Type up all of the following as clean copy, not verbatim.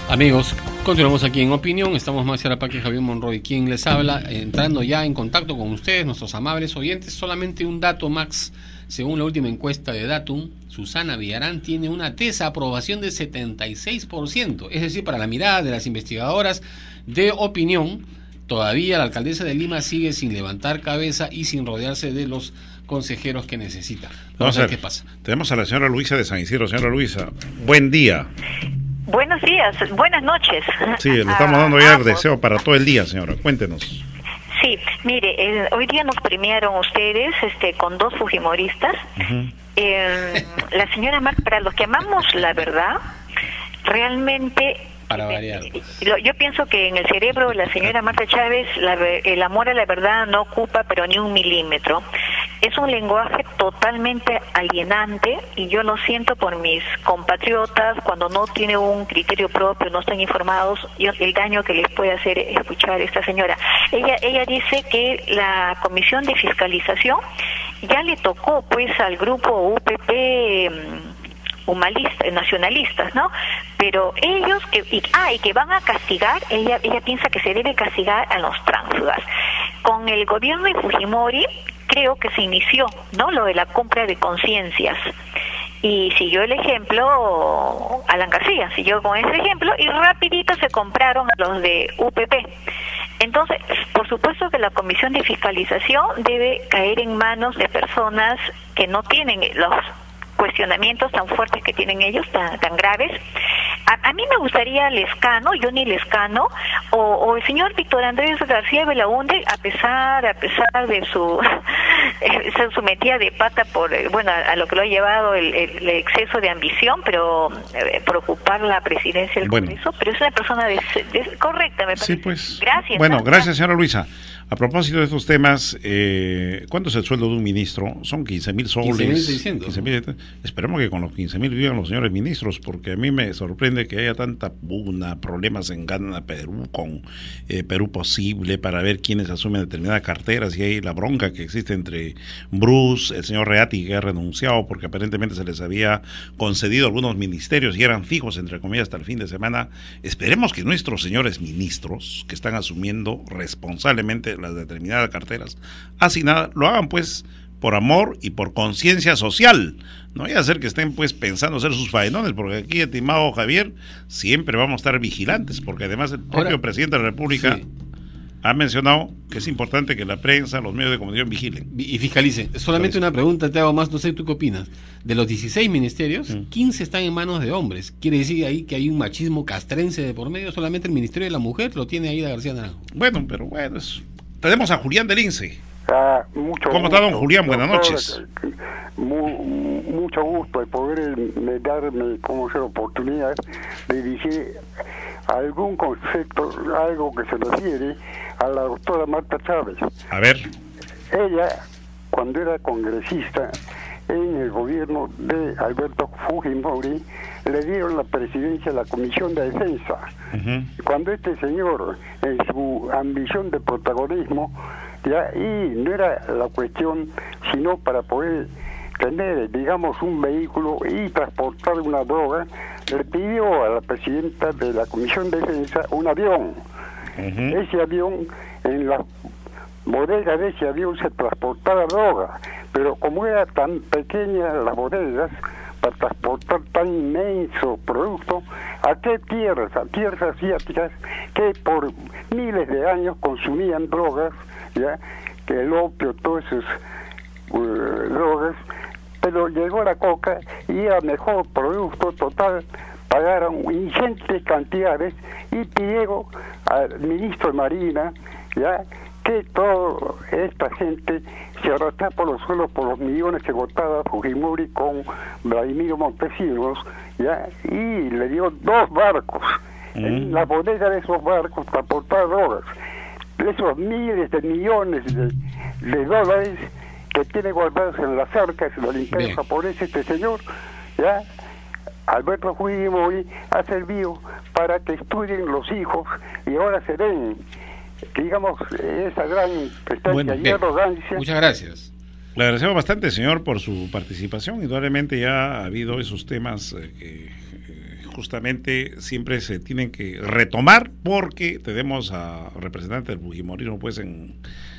Amigos, continuamos aquí en Opinión. Estamos Maxi Arapaqui y Javier Monroy, quien les habla, entrando ya en contacto con ustedes, nuestros amables oyentes. Solamente un dato, Max. Según la última encuesta de Datum, Susana Villarán tiene una desaprobación de 76%. Es decir, para la mirada de las investigadoras de Opinión, todavía la alcaldesa de Lima sigue sin levantar cabeza y sin rodearse de los consejeros que necesita. Vamos a ver qué pasa. Tenemos a la señora Luisa de San Isidro. Señora Luisa, buen día. Buenos días, buenas noches. Sí, le estamos dando ya el deseo para todo el día, señora. Cuéntenos. Sí, mire, hoy día nos premiaron ustedes con 2 fujimoristas. Uh-huh. La señora Marta, para los que amamos la verdad, realmente... Para variar. Yo pienso que en el cerebro de la señora Marta Chávez el amor a la verdad no ocupa pero ni un milímetro. Es un lenguaje totalmente alienante y yo lo siento por mis compatriotas cuando no tienen un criterio propio, no están informados, el daño que les puede hacer escuchar a esta señora. Ella dice que la Comisión de Fiscalización ya le tocó pues al grupo UPP humanistas, nacionalistas, ¿no? Pero ellos que van a castigar, ella piensa que se debe castigar a los tránsfugas. Con el gobierno de Fujimori creo que se inició, ¿no? Lo de la compra de conciencias. Y siguió el ejemplo Alan García, siguió con ese ejemplo y rapidito se compraron a los de UPP. Entonces, por supuesto que la Comisión de Fiscalización debe caer en manos de personas que no tienen los cuestionamientos tan fuertes que tienen ellos, tan graves. A mí me gustaría Johnny Lescano, o el señor Víctor Andrés García Belaúnde, a pesar de su metida de pata a lo que lo ha llevado el exceso de ambición, pero por ocupar la presidencia del Congreso, pero es una persona correcta, me parece. Sí, pues. Gracias. Bueno, gracias, señora Luisa. A propósito de estos temas, ¿cuánto es el sueldo de un ministro? Son 15,000 soles. 15,600. Esperemos que con los 15,000 vivan los señores ministros, porque a mí me sorprende que haya tanta pugna, problemas en Gana Perú, con Perú Posible, para ver quiénes asumen determinadas carteras, y hay la bronca que existe entre Bruce, el señor Reati, que ha renunciado porque aparentemente se les había concedido algunos ministerios y eran fijos, entre comillas, hasta el fin de semana. Esperemos que nuestros señores ministros, que están asumiendo responsablemente las determinadas carteras asignadas, lo hagan pues por amor y por conciencia social. No vaya a ser que estén pues pensando hacer sus faenones, porque aquí, estimado Javier, siempre vamos a estar vigilantes, porque además el propio presidente de la República ha mencionado que es importante que la prensa, los medios de comunicación vigilen. Y fiscalicen. Solamente una pregunta te hago más, no sé tú qué opinas. De los 16 ministerios, 15 están en manos de hombres. ¿Quiere decir ahí que hay un machismo castrense de por medio? Solamente el Ministerio de la Mujer lo tiene Aida García Naranjo. Bueno, tenemos a Julián del INSE. ¿Cómo está, don Julián? Buenas noches. Mucho gusto de poder darme la oportunidad de dirigir algún concepto, algo que se refiere a la doctora Marta Chávez. A ver. Ella, cuando era congresista en el gobierno de Alberto Fujimori, le dieron la presidencia de la Comisión de Defensa. Uh-huh. Cuando este señor, en su ambición de protagonismo, y no era la cuestión sino para poder tener, digamos, un vehículo y transportar una droga, le pidió a la presidenta de la Comisión de Defensa un avión. Uh-huh. Ese avión, en la bodega de ese avión se transportaba droga, pero como era tan pequeña las bodegas para transportar tan inmenso producto, ¿a qué tierras? A tierras asiáticas que por miles de años consumían drogas, que el opio, todas esas drogas, pero llegó la coca y era mejor producto total. Pagaron ingentes cantidades y pidió al ministro de Marina que toda esta gente se arrastraba por los suelos por los millones que votaba Fujimori con Vladimiro Montesinos, y le dio 2 barcos. En la bodega de esos barcos para aportar drogas. Esos miles de millones de dólares que tiene guardados en las arcas del imperio japonés este señor, Alberto Fujimori ha servido para que estudien los hijos y ahora se ven, digamos, esa gran prestancia y arrogancia. Muchas gracias. Le agradecemos bastante, señor, por su participación. Indudablemente ya ha habido esos temas que justamente siempre se tienen que retomar porque tenemos a representantes del fujimorismo pues en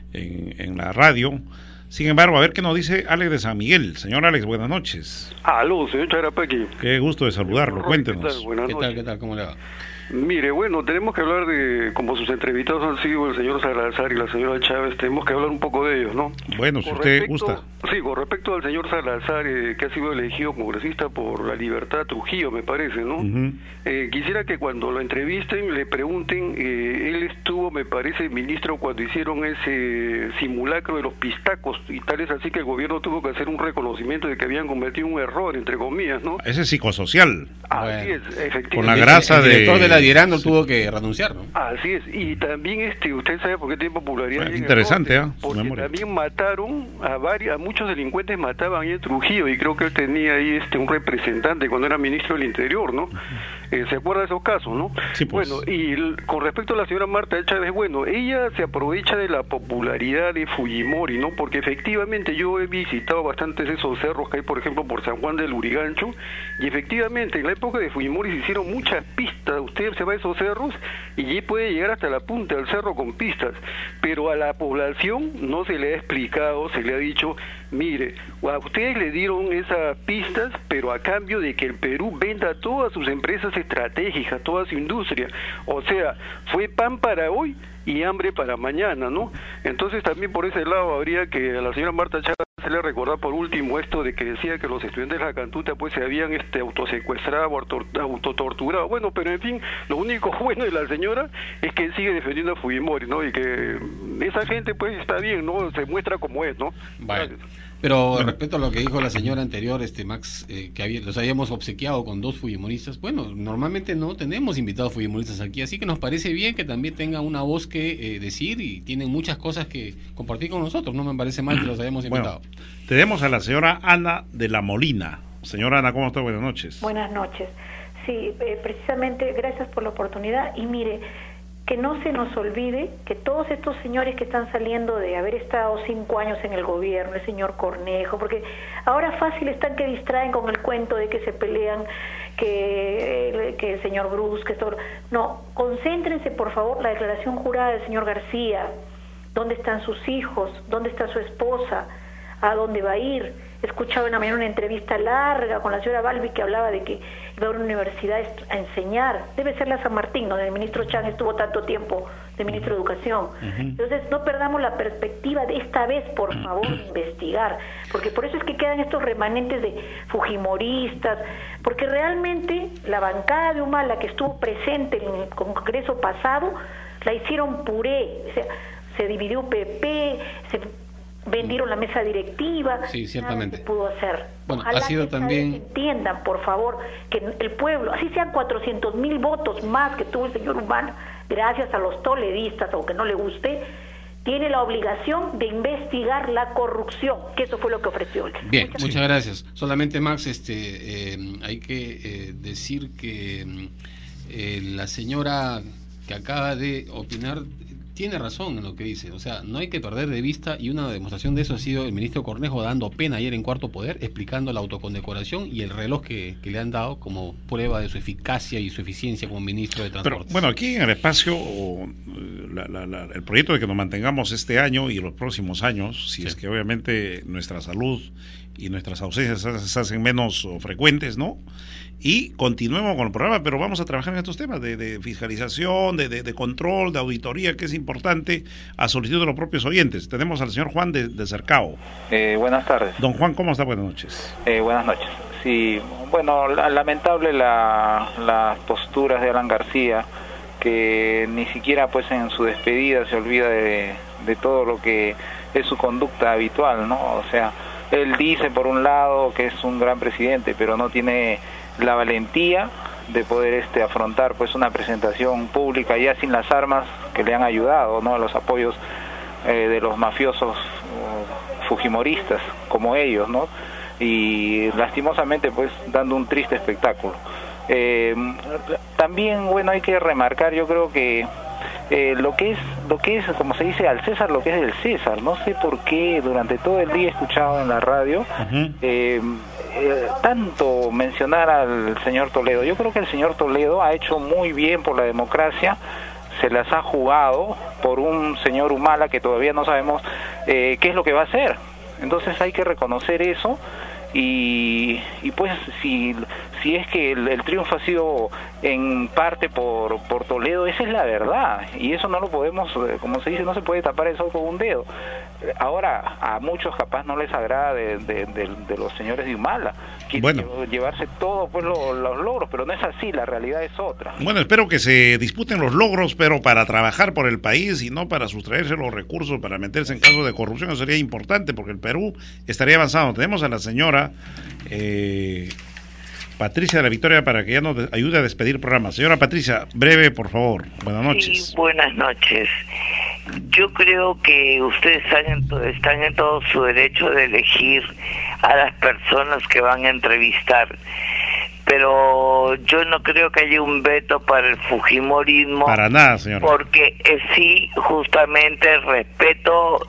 la radio. Sin embargo, a ver qué nos dice Alex de San Miguel. Señor Alex, buenas noches. Aló, señor Charapaqui. Qué gusto de saludarlo, cuéntenos. ¿Qué tal? ¿Cómo le va? Mire, bueno, tenemos que hablar de, como sus entrevistados han sido el señor Salazar y la señora Chávez, tenemos que hablar un poco de ellos, ¿no? Bueno, si usted gusta. Sí, con respecto al señor Salazar, que ha sido elegido congresista por La Libertad Trujillo, me parece, ¿no? Quisiera que cuando lo entrevisten le pregunten, él estuvo, me parece, ministro cuando hicieron ese simulacro de los pistacos, y tal es así que el gobierno tuvo que hacer un reconocimiento de que habían cometido un error, entre comillas, ¿no? Ese es psicosocial. Así es, efectivamente. Con la grasa el director de la DIRAN no tuvo que renunciar, ¿no? Así es, y también usted sabe por qué tiene popularidad. Es interesante, ¿eh? Porque también mataron a muchos delincuentes, mataban ahí en Trujillo, y creo que él tenía ahí un representante cuando era ministro del Interior, ¿no? ¿Se acuerda de esos casos, no? Sí, pues. Bueno, y con respecto a la señora Marta Chávez, bueno, ella se aprovecha de la popularidad de Fujimori, ¿no? Porque efectivamente yo he visitado bastantes esos cerros que hay, por ejemplo, por San Juan del Lurigancho, y efectivamente en la época de Fujimori se hicieron muchas pistas. Usted se va a esos cerros y allí puede llegar hasta la punta del cerro con pistas, pero a la población no se le ha explicado, se le ha dicho, mire, a ustedes le dieron esas pistas, pero a cambio de que el Perú venda todas sus empresas estratégicas, toda su industria. O sea, fue pan para hoy y hambre para mañana, ¿no? Entonces también por ese lado habría que a la señora Marta Chávez se le recordar por último esto de que decía que los estudiantes de la Cantuta pues se habían autosecuestrado, autotorturado. Bueno, pero en fin, lo único bueno de la señora es que sigue defendiendo a Fujimori, ¿no? Y que esa gente pues está bien, ¿no? Se muestra como es, ¿no? Vale. Pero respecto a lo que dijo la señora anterior, Max, que los habíamos obsequiado con 2 fujimoristas, bueno, normalmente no tenemos invitados fujimoristas aquí, así que nos parece bien que también tengan una voz que decir, y tienen muchas cosas que compartir con nosotros, no me parece mal que los hayamos invitado. Bueno, tenemos a la señora Ana de la Molina. Señora Ana, ¿cómo está? Buenas noches. Buenas noches. Sí, precisamente gracias por la oportunidad, y mire, que no se nos olvide que todos estos señores que están saliendo de haber estado 5 años en el gobierno, el señor Cornejo, porque ahora fácil están que distraen con el cuento de que se pelean, que el señor Bruce, que esto... No, concéntrense por favor, la declaración jurada del señor García, dónde están sus hijos, dónde está su esposa, a dónde va a ir. He escuchado en la mañana una entrevista larga con la señora Balbi que hablaba de que iba a una universidad a enseñar. Debe ser la San Martín, donde el ministro Chang estuvo tanto tiempo de ministro de Educación. Entonces, no perdamos la perspectiva de esta vez, por favor, investigar. Porque por eso es que quedan estos remanentes de fujimoristas, porque realmente la bancada de Humala que estuvo presente en el Congreso pasado, la hicieron puré. O sea, se dividió PP, se vendieron la mesa directiva. Sí, ciertamente. Nada se pudo hacer. Bueno, ojalá ha sido que también... entiendan, por favor, que el pueblo, así sean 400,000 votos más que tuvo el señor Humala, gracias a los toledistas, aunque no le guste, tiene la obligación de investigar la corrupción, que eso fue lo que ofreció. Bien, muchas gracias. Solamente, Max, hay que decir que la señora que acaba de opinar tiene razón en lo que dice, o sea, no hay que perder de vista, y una demostración de eso ha sido el ministro Cornejo dando pena ayer en Cuarto Poder, explicando la autocondecoración y el reloj que le han dado como prueba de su eficacia y su eficiencia como ministro de Transportes. Pero bueno, aquí en el espacio, el proyecto de que nos mantengamos este año y los próximos años, si es que obviamente nuestra salud y nuestras ausencias se hacen menos frecuentes, ¿no? Y continuemos con el programa, pero vamos a trabajar en estos temas de fiscalización, de control, de auditoría, que es importante, a solicitud de los propios oyentes. Tenemos al señor Juan de Cercado. Buenas tardes. Don Juan, ¿cómo está? Buenas noches. Buenas noches. Sí, bueno, lamentable las posturas de Alan García, que ni siquiera pues en su despedida se olvida de todo lo que es su conducta habitual, ¿no? O sea, él dice por un lado que es un gran presidente, pero no tiene la valentía de poder afrontar pues una presentación pública ya sin las armas que le han ayudado, ¿no? Los apoyos de los mafiosos fujimoristas como ellos, ¿no? Y lastimosamente pues dando un triste espectáculo. También, bueno, hay que remarcar, yo creo que lo que es, como se dice, al César lo que es del César. No sé por qué durante todo el día he escuchado en la radio tanto mencionar al señor Toledo. Yo creo que el señor Toledo ha hecho muy bien por la democracia, se las ha jugado por un señor Humala que todavía no sabemos qué es lo que va a hacer. Entonces hay que reconocer eso. Y pues si es que el triunfo ha sido en parte por Toledo, esa es la verdad, y eso no lo podemos, como se dice, no se puede tapar el sol con un dedo. Ahora a muchos capaz no les agrada de los señores de Humala, quieren llevarse todo pues los logros, pero no es así, la realidad es otra. Bueno, espero que se disputen los logros, pero para trabajar por el país y no para sustraerse los recursos para meterse en casos de corrupción. Eso sería importante porque el Perú estaría avanzando. Tenemos a la señora Patricia de la Victoria para que ella nos ayude a despedir el programa. Señora Patricia, breve, por favor. Buenas noches. Sí, buenas noches. Yo creo que ustedes están en todo su derecho de elegir a las personas que van a entrevistar, pero yo no creo que haya un veto para el fujimorismo. Para nada, señora. Porque sí, justamente respeto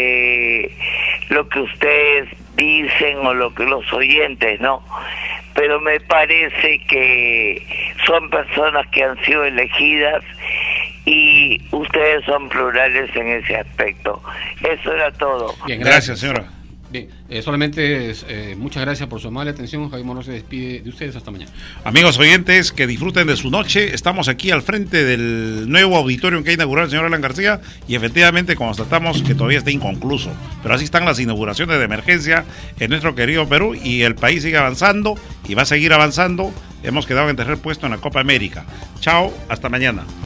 lo que ustedes dicen o lo que los oyentes, ¿no? Pero me parece que son personas que han sido elegidas y ustedes son plurales en ese aspecto. Eso era todo. Bien, gracias señora. Bien, solamente muchas gracias por su amable atención. Javier Monroy se despide de ustedes hasta mañana. Amigos oyentes, que disfruten de su noche. Estamos aquí al frente del nuevo auditorio que ha inaugurado el señor Alan García y efectivamente constatamos que todavía está inconcluso, pero así están las inauguraciones de emergencia en nuestro querido Perú y el país sigue avanzando y va a seguir avanzando. Hemos quedado en tercer puesto en la Copa América. Chao, hasta mañana.